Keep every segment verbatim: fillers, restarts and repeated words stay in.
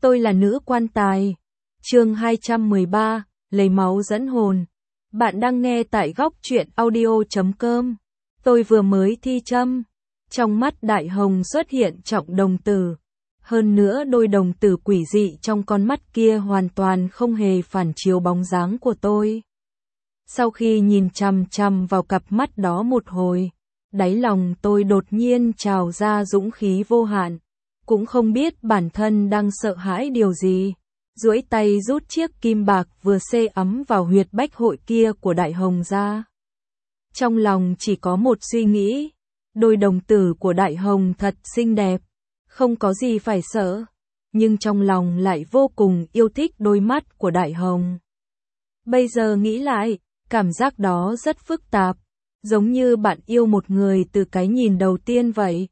Tôi là nữ quan tài. Chương hai trăm mười ba, lấy máu dẫn hồn. Bạn đang nghe tại góc truyện audio chấm com. Tôi vừa mới thi châm. Trong mắt Đại Hồng xuất hiện trọng đồng tử. Hơn nữa đôi đồng tử quỷ dị trong con mắt kia hoàn toàn không hề phản chiếu bóng dáng của tôi. Sau khi nhìn chằm chằm vào cặp mắt đó một hồi, đáy lòng tôi đột nhiên trào ra dũng khí vô hạn. Cũng không biết bản thân đang sợ hãi điều gì. Duỗi tay rút chiếc kim bạc vừa sê ấm vào huyệt bách hội kia của Đại Hồng ra. Trong lòng chỉ có một suy nghĩ. Đôi đồng tử của Đại Hồng thật xinh đẹp. Không có gì phải sợ. Nhưng trong lòng lại vô cùng yêu thích đôi mắt của Đại Hồng. Bây giờ nghĩ lại, cảm giác đó rất phức tạp. Giống như bạn yêu một người từ cái nhìn đầu tiên vậy.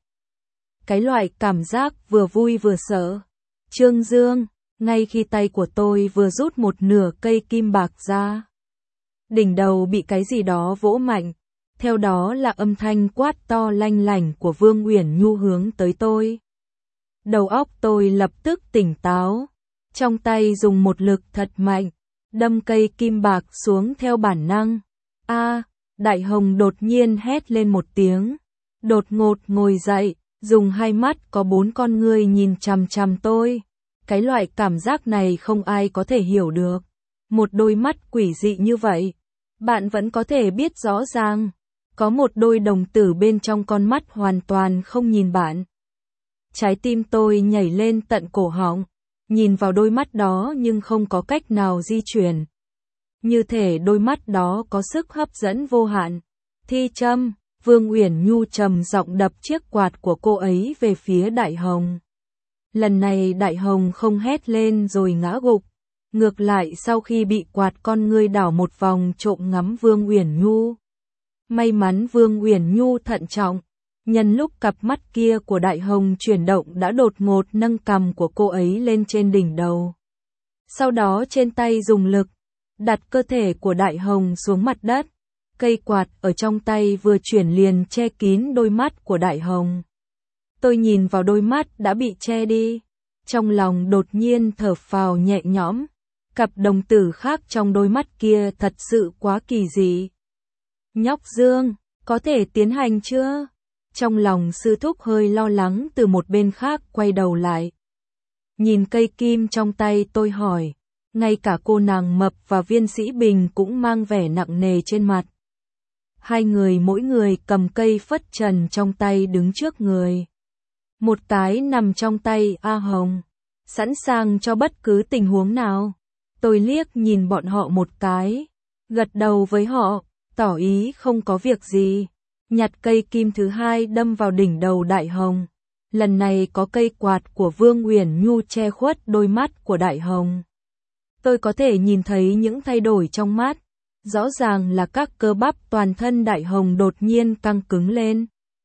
Cái loại cảm giác vừa vui vừa sợ. Trương Dương, ngay khi tay của tôi vừa rút một nửa cây kim bạc ra. Đỉnh đầu bị cái gì đó vỗ mạnh. Theo đó là âm thanh quát to lanh lảnh của Vương Uyển Nhu hướng tới tôi. Đầu óc tôi lập tức tỉnh táo. Trong tay dùng một lực thật mạnh. Đâm cây kim bạc xuống theo bản năng. A, Đại Hồng đột nhiên hét lên một tiếng. Đột ngột ngồi dậy. Dùng hai mắt có bốn con ngươi nhìn chằm chằm tôi. Cái loại cảm giác này không ai có thể hiểu được. Một đôi mắt quỷ dị như vậy. Bạn vẫn có thể biết rõ ràng. Có một đôi đồng tử bên trong con mắt hoàn toàn không nhìn bạn. Trái tim tôi nhảy lên tận cổ họng. Nhìn vào đôi mắt đó nhưng không có cách nào di chuyển. Như thể đôi mắt đó có sức hấp dẫn vô hạn. Thi châm. Vương Uyển Nhu trầm giọng đập chiếc quạt của cô ấy về phía Đại Hồng. Lần này Đại Hồng không hét lên rồi ngã gục. Ngược lại sau khi bị quạt con ngươi đảo một vòng trộm ngắm Vương Uyển Nhu. May mắn Vương Uyển Nhu thận trọng. Nhân lúc cặp mắt kia của Đại Hồng chuyển động đã đột ngột nâng cằm của cô ấy lên trên đỉnh đầu. Sau đó trên tay dùng lực, đặt cơ thể của Đại Hồng xuống mặt đất. Cây quạt ở trong tay vừa chuyển liền che kín đôi mắt của Đại Hồng. Tôi nhìn vào đôi mắt đã bị che đi. Trong lòng đột nhiên thở phào nhẹ nhõm. Cặp đồng tử khác trong đôi mắt kia thật sự quá kỳ dị. Nhóc Dương, có thể tiến hành chưa? Trong lòng sư thúc hơi lo lắng từ một bên khác quay đầu lại. Nhìn cây kim trong tay tôi hỏi. Ngay cả cô nàng mập và Viên Sĩ Bình cũng mang vẻ nặng nề trên mặt. Hai người mỗi người cầm cây phất trần trong tay đứng trước người. Một cái nằm trong tay A Hồng. Sẵn sàng cho bất cứ tình huống nào. Tôi liếc nhìn bọn họ một cái. Gật đầu với họ, tỏ ý không có việc gì. Nhặt cây kim thứ hai đâm vào đỉnh đầu Đại Hồng. Lần này có cây quạt của Vương Uyển Nhu che khuất đôi mắt của Đại Hồng. Tôi có thể nhìn thấy những thay đổi trong mắt. Rõ ràng là các cơ bắp toàn thân Đại Hồng đột nhiên căng cứng lên.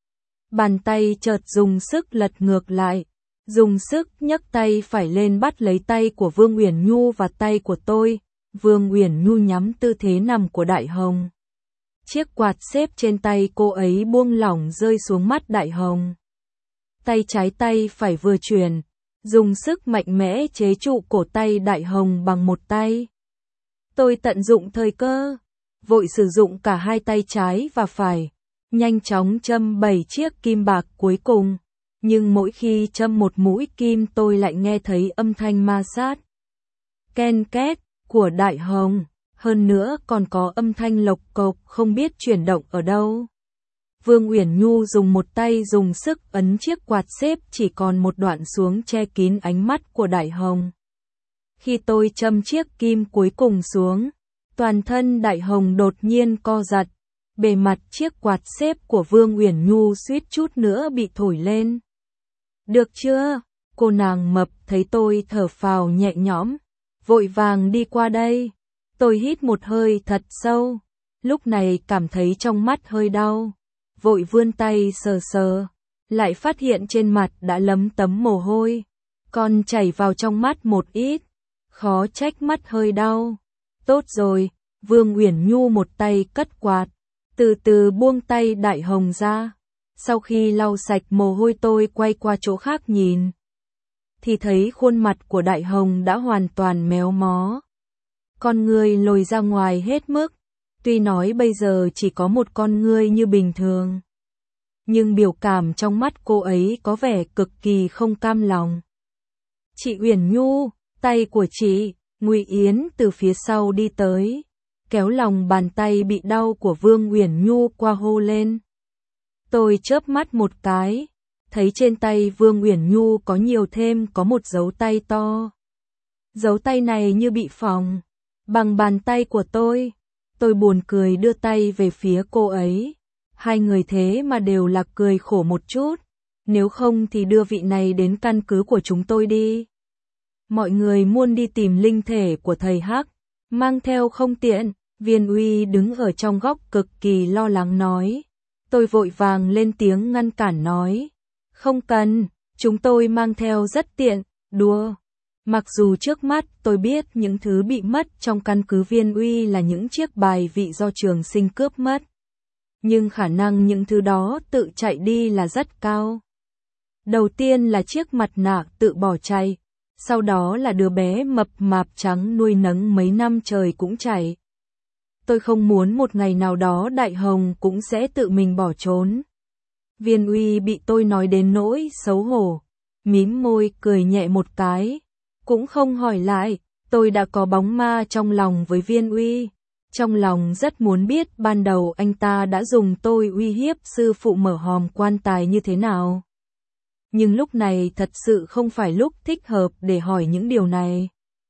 Bàn tay chợt dùng sức lật ngược lại. Dùng sức nhấc tay phải lên bắt lấy tay của Vương Uyển Nhu và tay của tôi. Vương Uyển Nhu nhắm tư thế nằm của Đại Hồng. Chiếc quạt xếp trên tay cô ấy buông lỏng rơi xuống mắt Đại Hồng. Tay trái tay phải vừa chuyển. Dùng sức mạnh mẽ chế trụ cổ tay Đại Hồng bằng một tay. Tôi tận dụng thời cơ, vội sử dụng cả hai tay trái và phải, nhanh chóng châm bảy chiếc kim bạc cuối cùng, nhưng mỗi khi châm một mũi kim tôi lại nghe thấy âm thanh ma sát, ken két của Đại Hồng, hơn nữa còn có âm thanh lộc cộc không biết chuyển động ở đâu. Vương Uyển Nhu dùng một tay dùng sức ấn chiếc quạt xếp chỉ còn một đoạn xuống che kín ánh mắt của Đại Hồng. Khi tôi châm chiếc kim cuối cùng xuống, toàn thân Đại Hồng đột nhiên co giật, bề mặt chiếc quạt xếp của Vương Uyển Nhu suýt chút nữa bị thổi lên. Được chưa? Cô nàng mập thấy tôi thở phào nhẹ nhõm, vội vàng đi qua đây. Tôi hít một hơi thật sâu, lúc này cảm thấy trong mắt hơi đau, vội vươn tay sờ sờ, lại phát hiện trên mặt đã lấm tấm mồ hôi, còn chảy vào trong mắt một ít. Khó trách mắt hơi đau. Tốt rồi, Vương Uyển Nhu một tay cất quạt, từ từ buông tay Đại Hồng ra. Sau khi lau sạch mồ hôi tôi quay qua chỗ khác nhìn. thì thấy khuôn mặt của Đại Hồng đã hoàn toàn méo mó. Con ngươi lồi ra ngoài hết mức, tuy nói bây giờ chỉ có một con ngươi như bình thường, nhưng biểu cảm trong mắt cô ấy có vẻ cực kỳ không cam lòng. Chị Uyển Nhu, tay của chị, Ngụy Yến từ phía sau đi tới, kéo lòng bàn tay bị đau của Vương Uyển Nhu qua hô lên. Tôi chớp mắt một cái, thấy trên tay Vương Uyển Nhu có nhiều thêm có một dấu tay to. Dấu tay này như bị phỏng bằng bàn tay của tôi. Tôi buồn cười đưa tay về phía cô ấy. Hai người thế mà đều là cười khổ một chút. Nếu không thì đưa vị này đến căn cứ của chúng tôi đi. Mọi người muốn đi tìm linh thể của thầy Hắc, mang theo không tiện. Viên Uy đứng ở trong góc cực kỳ lo lắng nói. Tôi vội vàng lên tiếng ngăn cản nói. Không cần, chúng tôi mang theo rất tiện, đùa. Mặc dù trước mắt tôi biết những thứ bị mất trong căn cứ Viên Uy là những chiếc bài vị do Trường Sinh cướp mất. Nhưng khả năng những thứ đó tự chạy đi là rất cao. Đầu tiên là chiếc mặt nạ tự bỏ chạy, sau đó là đứa bé mập mạp trắng nuôi nấng mấy năm trời cũng chạy. Tôi không muốn một ngày nào đó Đại Hồng cũng sẽ tự mình bỏ trốn. Viên Uy bị tôi nói đến nỗi xấu hổ, mím môi cười nhẹ một cái, cũng không hỏi lại. Tôi đã có bóng ma trong lòng với Viên Uy, trong lòng rất muốn biết ban đầu anh ta đã dùng tôi uy hiếp sư phụ mở hòm quan tài như thế nào. Nhưng lúc này thật sự không phải lúc thích hợp để hỏi những điều này.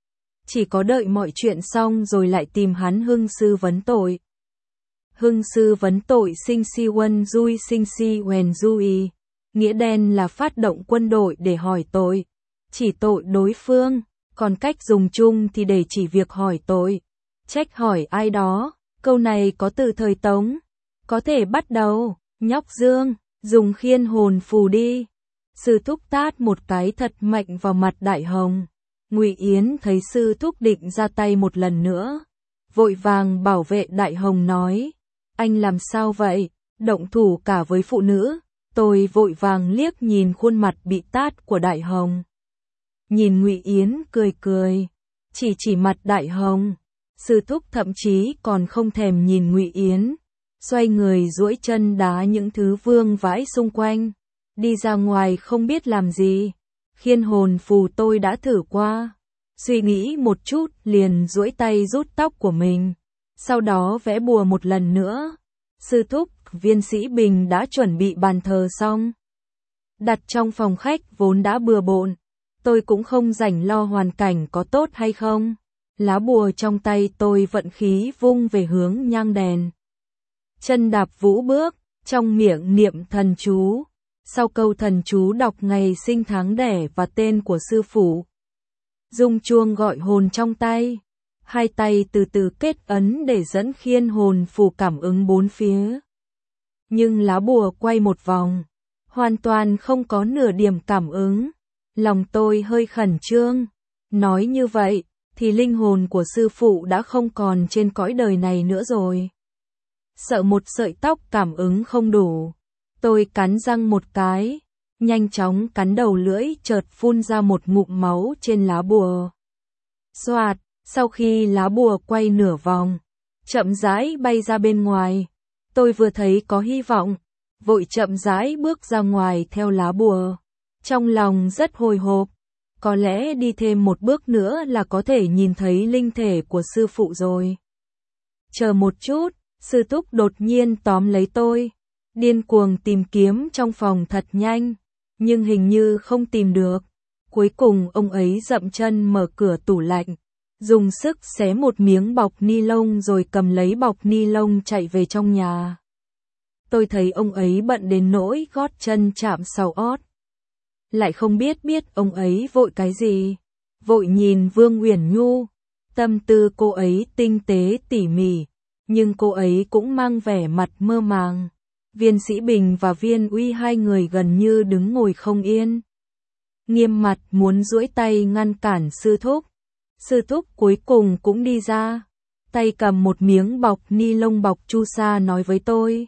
Chỉ có đợi mọi chuyện xong rồi lại tìm hắn Hưng sư vấn tội. Hưng sư vấn tội sinh si quân dui sinh si huyền dui, nghĩa đen là phát động quân đội để hỏi tội, chỉ tội đối phương, còn cách dùng chung thì để chỉ việc hỏi tội, trách hỏi ai đó. Câu này có từ thời Tống, có thể bắt đầu. Nhóc Dương, dùng khiên hồn phù đi. Sư thúc tát một cái thật mạnh vào mặt Đại Hồng. Ngụy Yến thấy sư thúc định ra tay một lần nữa, vội vàng bảo vệ Đại Hồng nói, anh làm sao vậy, động thủ cả với phụ nữ. Tôi vội vàng liếc nhìn khuôn mặt bị tát của Đại Hồng. Nhìn Ngụy Yến cười cười, chỉ chỉ mặt Đại Hồng. Sư thúc thậm chí còn không thèm nhìn Ngụy Yến, xoay người duỗi chân đá những thứ vương vãi xung quanh, đi ra ngoài không biết làm gì. Khiên hồn phù tôi đã thử qua, suy nghĩ một chút liền duỗi tay rút tóc của mình, sau đó vẽ bùa một lần nữa. Sư thúc, Viên Sĩ Bình đã chuẩn bị bàn thờ xong, đặt trong phòng khách vốn đã bừa bộn, tôi cũng không rảnh lo hoàn cảnh có tốt hay không. Lá bùa trong tay tôi vận khí vung về hướng nhang đèn. Chân đạp vũ bước, trong miệng niệm thần chú. Sau câu thần chú đọc ngày sinh tháng đẻ và tên của sư phụ. Rung chuông gọi hồn trong tay. Hai tay từ từ kết ấn để dẫn khiên hồn phù cảm ứng bốn phía. Nhưng lá bùa quay một vòng, hoàn toàn không có nửa điểm cảm ứng. Lòng tôi hơi khẩn trương. Nói như vậy, thì linh hồn của sư phụ đã không còn trên cõi đời này nữa rồi. Sợ một sợi tóc cảm ứng không đủ. Tôi cắn răng một cái, nhanh chóng cắn đầu lưỡi chợt phun ra một ngụm máu trên lá bùa. Xoạt, sau khi lá bùa quay nửa vòng, chậm rãi bay ra bên ngoài. Tôi vừa thấy có hy vọng, vội chậm rãi bước ra ngoài theo lá bùa. Trong lòng rất hồi hộp, có lẽ đi thêm một bước nữa là có thể nhìn thấy linh thể của sư phụ rồi. Chờ một chút, sư thúc đột nhiên tóm lấy tôi. Điên cuồng tìm kiếm trong phòng thật nhanh, nhưng hình như không tìm được. Cuối cùng ông ấy dậm chân mở cửa tủ lạnh, dùng sức xé một miếng bọc ni lông rồi cầm lấy bọc ni lông chạy về trong nhà. Tôi thấy ông ấy bận đến nỗi gót chân chạm sau ót. Lại không biết biết ông ấy vội cái gì. Vội nhìn Vương Uyển Nhu, tâm tư cô ấy tinh tế tỉ mỉ, nhưng cô ấy cũng mang vẻ mặt mơ màng. Viên Sĩ Bình và Viên Uy hai người gần như đứng ngồi không yên, nghiêm mặt muốn duỗi tay ngăn cản sư thúc. Sư thúc cuối cùng cũng đi ra, tay cầm một miếng bọc ni lông bọc chu sa nói với tôi.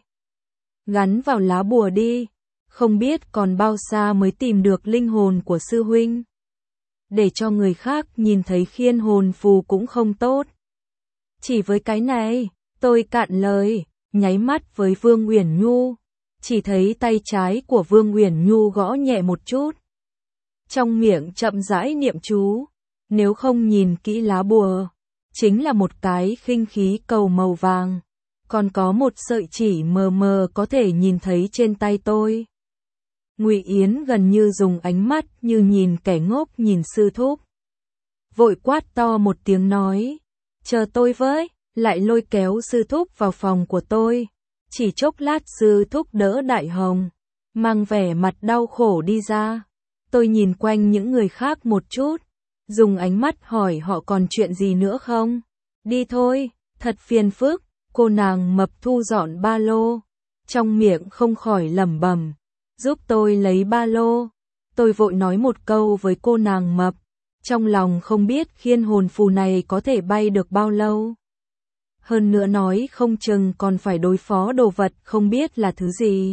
Gắn vào lá bùa đi, không biết còn bao xa mới tìm được linh hồn của sư huynh. để cho người khác nhìn thấy khiên hồn phù cũng không tốt. Chỉ với cái này, tôi cạn lời, nháy mắt với Vương Uyển Nhu, chỉ thấy tay trái của Vương Uyển Nhu gõ nhẹ một chút. Trong miệng chậm rãi niệm chú, nếu không nhìn kỹ lá bùa, chính là một cái khinh khí cầu màu vàng, còn có một sợi chỉ mờ mờ có thể nhìn thấy trên tay tôi. Ngụy Yến gần như dùng ánh mắt như nhìn kẻ ngốc nhìn sư thúc. Vội quát to một tiếng nói, chờ tôi với, lại lôi kéo sư thúc vào phòng của tôi. Chỉ chốc lát sư thúc đỡ Đại Hồng, mang vẻ mặt đau khổ đi ra. Tôi nhìn quanh những người khác một chút, dùng ánh mắt hỏi họ còn chuyện gì nữa không. Đi thôi, thật phiền phức. Cô nàng mập thu dọn ba lô, trong miệng không khỏi lẩm bẩm, giúp tôi lấy ba lô. Tôi vội nói một câu với cô nàng mập, trong lòng không biết khiên hồn phù này có thể bay được bao lâu. Hơn nữa nói không chừng còn phải đối phó đồ vật không biết là thứ gì.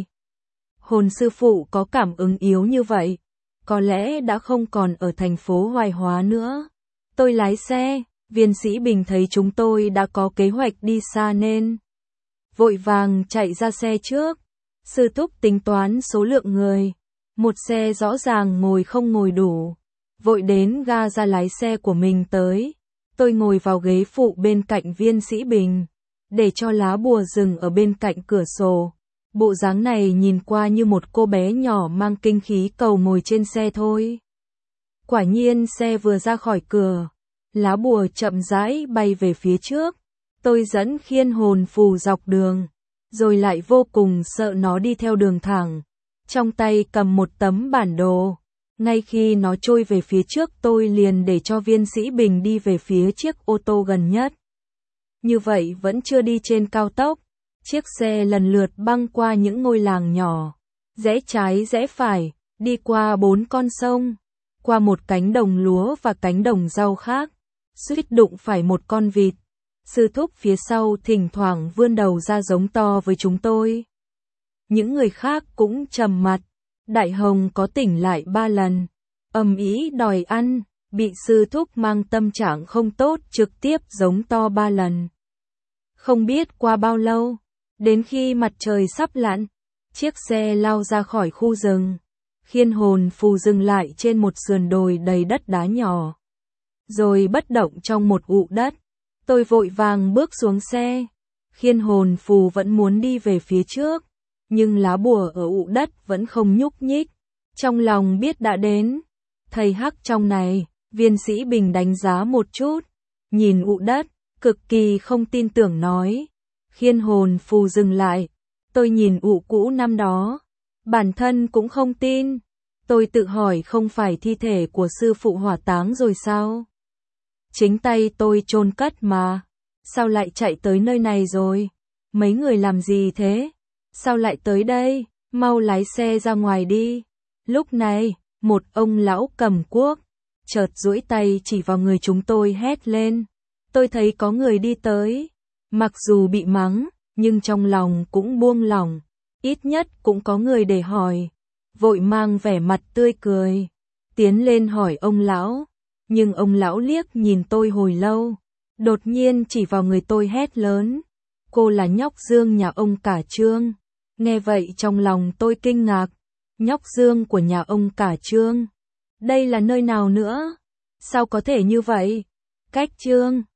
Hồn sư phụ có cảm ứng yếu như vậy, có lẽ đã không còn ở thành phố Hoài Hóa nữa. Tôi lái xe, Viên Sĩ Bình thấy chúng tôi đã có kế hoạch đi xa nên vội vàng chạy ra xe trước. Sư thúc tính toán số lượng người, một xe rõ ràng ngồi không ngồi đủ, vội đến ga ra lái xe của mình tới. Tôi ngồi vào ghế phụ bên cạnh Viên Sĩ Bình, để cho lá bùa rừng ở bên cạnh cửa sổ. Bộ dáng này nhìn qua như một cô bé nhỏ mang kinh khí cầu ngồi trên xe thôi. Quả nhiên xe vừa ra khỏi cửa, lá bùa chậm rãi bay về phía trước. Tôi dẫn khiên hồn phù dọc đường, rồi lại vô cùng sợ nó đi theo đường thẳng. Trong tay cầm một tấm bản đồ. Ngay khi nó trôi về phía trước tôi liền để cho Viên Sĩ Bình đi về phía chiếc ô tô gần nhất. Như vậy vẫn chưa đi trên cao tốc. Chiếc xe lần lượt băng qua những ngôi làng nhỏ, rẽ trái rẽ phải, đi qua bốn con sông, qua một cánh đồng lúa và cánh đồng rau khác, suýt đụng phải một con vịt. Sư thúc phía sau thỉnh thoảng vươn đầu ra giống to với chúng tôi. Những người khác cũng trầm mặt. Đại Hồng có tỉnh lại ba lần, ầm ĩ đòi ăn, bị sư thúc mang tâm trạng không tốt trực tiếp giống to ba lần. Không biết qua bao lâu, đến khi mặt trời sắp lặn, chiếc xe lao ra khỏi khu rừng. Khiên hồn phù dừng lại trên một sườn đồi đầy đất đá nhỏ, rồi bất động trong một ụ đất. Tôi vội vàng bước xuống xe. Khiên hồn phù vẫn muốn đi về phía trước, nhưng lá bùa ở ụ đất vẫn không nhúc nhích. Trong lòng biết đã đến. Thầy hắc trong này, Viên Sĩ Bình đánh giá một chút, nhìn ụ đất, cực kỳ không tin tưởng nói. Khiên hồn phù dừng lại. Tôi nhìn ụ cũ năm đó, bản thân cũng không tin. Tôi tự hỏi không phải thi thể của sư phụ hỏa táng rồi sao? Chính tay tôi chôn cất mà. Sao lại chạy tới nơi này rồi? Mấy người làm gì thế? Sao lại tới đây? Mau lái xe ra ngoài đi. Lúc này, một ông lão cầm cuốc, chợt duỗi tay chỉ vào người chúng tôi hét lên. Tôi thấy có người đi tới. Mặc dù bị mắng, nhưng trong lòng cũng buông lỏng. Ít nhất cũng có người để hỏi. Vội mang vẻ mặt tươi cười, tiến lên hỏi ông lão. Nhưng ông lão liếc nhìn tôi hồi lâu, đột nhiên chỉ vào người tôi hét lớn. Cô là nhóc Dương nhà ông cả Trương. Nghe vậy trong lòng tôi kinh ngạc. Nhóc Dương của nhà ông cả Trương? Đây là nơi nào nữa? Sao có thể như vậy? Cách Trương